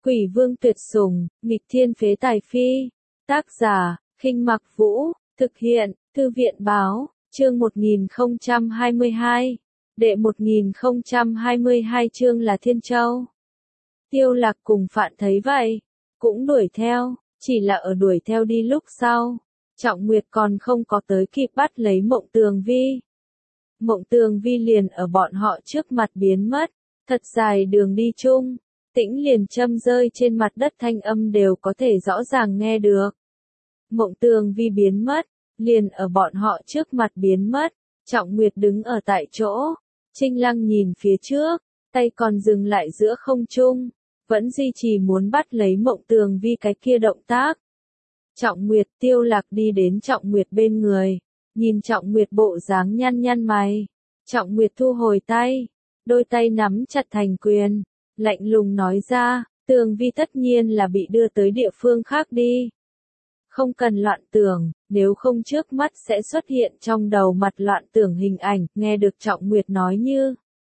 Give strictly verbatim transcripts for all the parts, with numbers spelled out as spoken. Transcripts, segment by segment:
Quỷ vương tuyệt sủng, nghịch thiên phế tài phi. Tác giả, Khinh Mặc Vũ, thực hiện, Thư viện báo, chương một nghìn không trăm hai mươi hai. Đệ một nghìn không trăm hai mươi hai chương là Thiên Châu. Tiêu Lạc cùng Phạn thấy vậy, cũng đuổi theo, chỉ là ở đuổi theo đi lúc sau. Trọng Nguyệt còn không có tới kịp bắt lấy Mộng Tường Vi. Mộng Tường Vi liền ở bọn họ trước mặt biến mất, thật dài đường đi chung, tĩnh liền châm rơi trên mặt đất thanh âm đều có thể rõ ràng nghe được. Mộng Tường Vi biến mất, liền ở bọn họ trước mặt biến mất, Trọng Nguyệt đứng ở tại chỗ, Trinh Lăng nhìn phía trước, tay còn dừng lại giữa không trung, vẫn duy trì muốn bắt lấy Mộng Tường Vi cái kia động tác. Trọng Nguyệt, Tiêu Lạc đi đến Trọng Nguyệt bên người, nhìn Trọng Nguyệt bộ dáng nhăn nhăn mày. Trọng Nguyệt thu hồi tay, đôi tay nắm chặt thành quyền, lạnh lùng nói ra, Tường Vi tất nhiên là bị đưa tới địa phương khác đi. Không cần loạn tưởng, nếu không trước mắt sẽ xuất hiện trong đầu mặt loạn tưởng hình ảnh, nghe được Trọng Nguyệt nói như.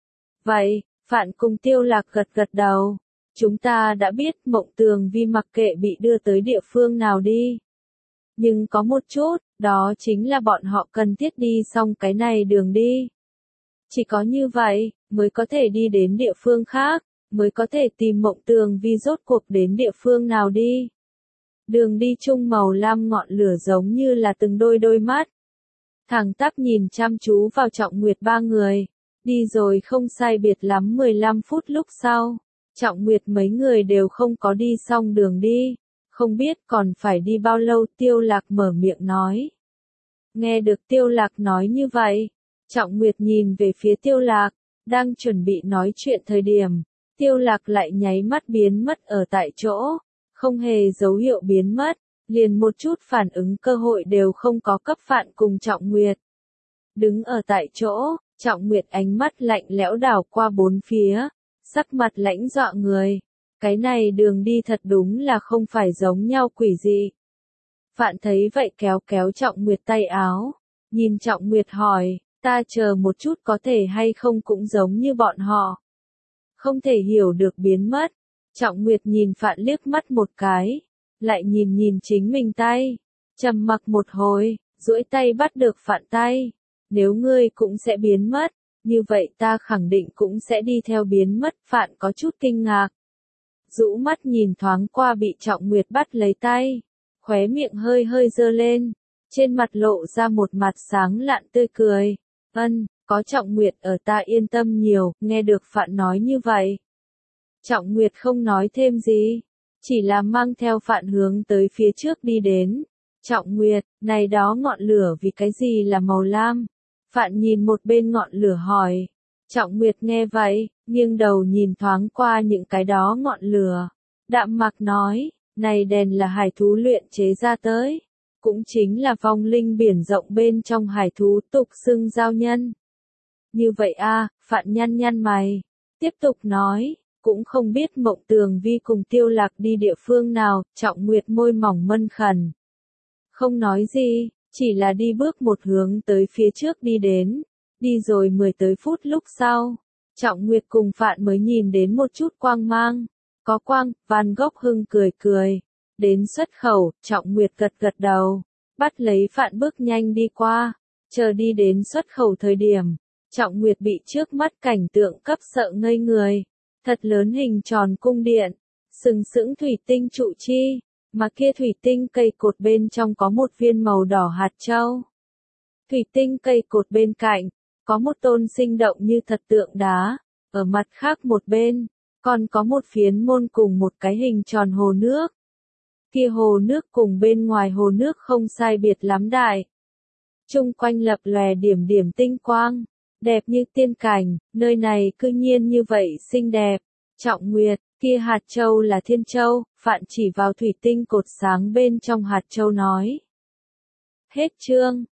Vậy, Phạn cùng Tiêu Lạc gật gật đầu. Chúng ta đã biết Mộng Tường Vi mặc kệ bị đưa tới địa phương nào đi. Nhưng có một chút, đó chính là bọn họ cần thiết đi xong cái này đường đi. Chỉ có như vậy, mới có thể đi đến địa phương khác, mới có thể tìm Mộng Tường Vi rốt cuộc đến địa phương nào đi. Đường đi chung màu lam ngọn lửa giống như là từng đôi đôi mắt. Thẳng tắp nhìn chăm chú vào Trọng Nguyệt ba người, đi rồi không sai biệt lắm mười lăm phút lúc sau. Trọng Nguyệt mấy người đều không có đi xong đường đi, không biết còn phải đi bao lâu. Tiêu Lạc mở miệng nói. Nghe được Tiêu Lạc nói như vậy, Trọng Nguyệt nhìn về phía Tiêu Lạc, đang chuẩn bị nói chuyện thời điểm, Tiêu Lạc lại nháy mắt biến mất ở tại chỗ, không hề dấu hiệu biến mất, liền một chút phản ứng cơ hội đều không có cấp Phạn cùng Trọng Nguyệt. Đứng ở tại chỗ, Trọng Nguyệt ánh mắt lạnh lẽo đảo qua bốn phía, sắc mặt lãnh dọa người. Cái này đường đi thật đúng là không phải giống nhau quỷ dị. Phạn thấy vậy kéo kéo Trọng Nguyệt tay áo, nhìn Trọng Nguyệt hỏi, ta chờ một chút có thể hay không cũng giống như bọn họ. Không thể hiểu được biến mất. Trọng Nguyệt nhìn Phạn liếc mắt một cái, lại nhìn nhìn chính mình tay, trầm mặc một hồi, duỗi tay bắt được Phạn tay. Nếu ngươi cũng sẽ biến mất, như vậy ta khẳng định cũng sẽ đi theo biến mất. Phạn có chút kinh ngạc, rũ mắt nhìn thoáng qua bị Trọng Nguyệt bắt lấy tay, khóe miệng hơi hơi dơ lên, trên mặt lộ ra một mặt sáng lạn tươi cười. Ân, có Trọng Nguyệt ở ta yên tâm nhiều. Nghe được Phạn nói như vậy, Trọng Nguyệt không nói thêm gì, chỉ là mang theo Phạn hướng tới phía trước đi đến. Trọng Nguyệt, này đó ngọn lửa vì cái gì là màu lam? Phạn nhìn một bên ngọn lửa hỏi. Trọng Nguyệt nghe vậy, nghiêng đầu nhìn thoáng qua những cái đó ngọn lửa. Đạm mạc nói, này đèn là hải thú luyện chế ra tới. Cũng chính là vong linh biển rộng bên trong hải thú tục xưng giao nhân. Như vậy a, Phạn nhăn nhăn mày. Tiếp tục nói, cũng không biết Mộng Tường Vi cùng Tiêu Lạc đi địa phương nào. Trọng Nguyệt môi mỏng mân khẩn, không nói gì, chỉ là đi bước một hướng tới phía trước đi đến. Đi rồi mười tới phút lúc sau, Trọng Nguyệt cùng Phạn mới nhìn đến một chút quang mang. Có quang. Van Gogh hưng cười cười. Đến xuất khẩu, Trọng Nguyệt gật gật đầu, bắt lấy Phạn bước nhanh đi qua. Chờ đi đến xuất khẩu thời điểm, Trọng Nguyệt bị trước mắt cảnh tượng cấp sợ ngây người. Thật lớn hình tròn cung điện, sừng sững thủy tinh trụ chi, mà kia thủy tinh cây cột bên trong có một viên màu đỏ hạt châu. Thủy tinh cây cột bên cạnh, có một tôn sinh động như thật tượng đá, ở mặt khác một bên, còn có một phiến môn cùng một cái hình tròn hồ nước. Kia hồ nước cùng bên ngoài hồ nước không sai biệt lắm đại. Chung quanh lập lòe điểm điểm tinh quang, đẹp như tiên cảnh. Nơi này cư nhiên như vậy xinh đẹp. Trọng Nguyệt, kia hạt châu là Thiên Châu. Phạn chỉ vào thủy tinh cột sáng bên trong hạt châu nói. Hết chương.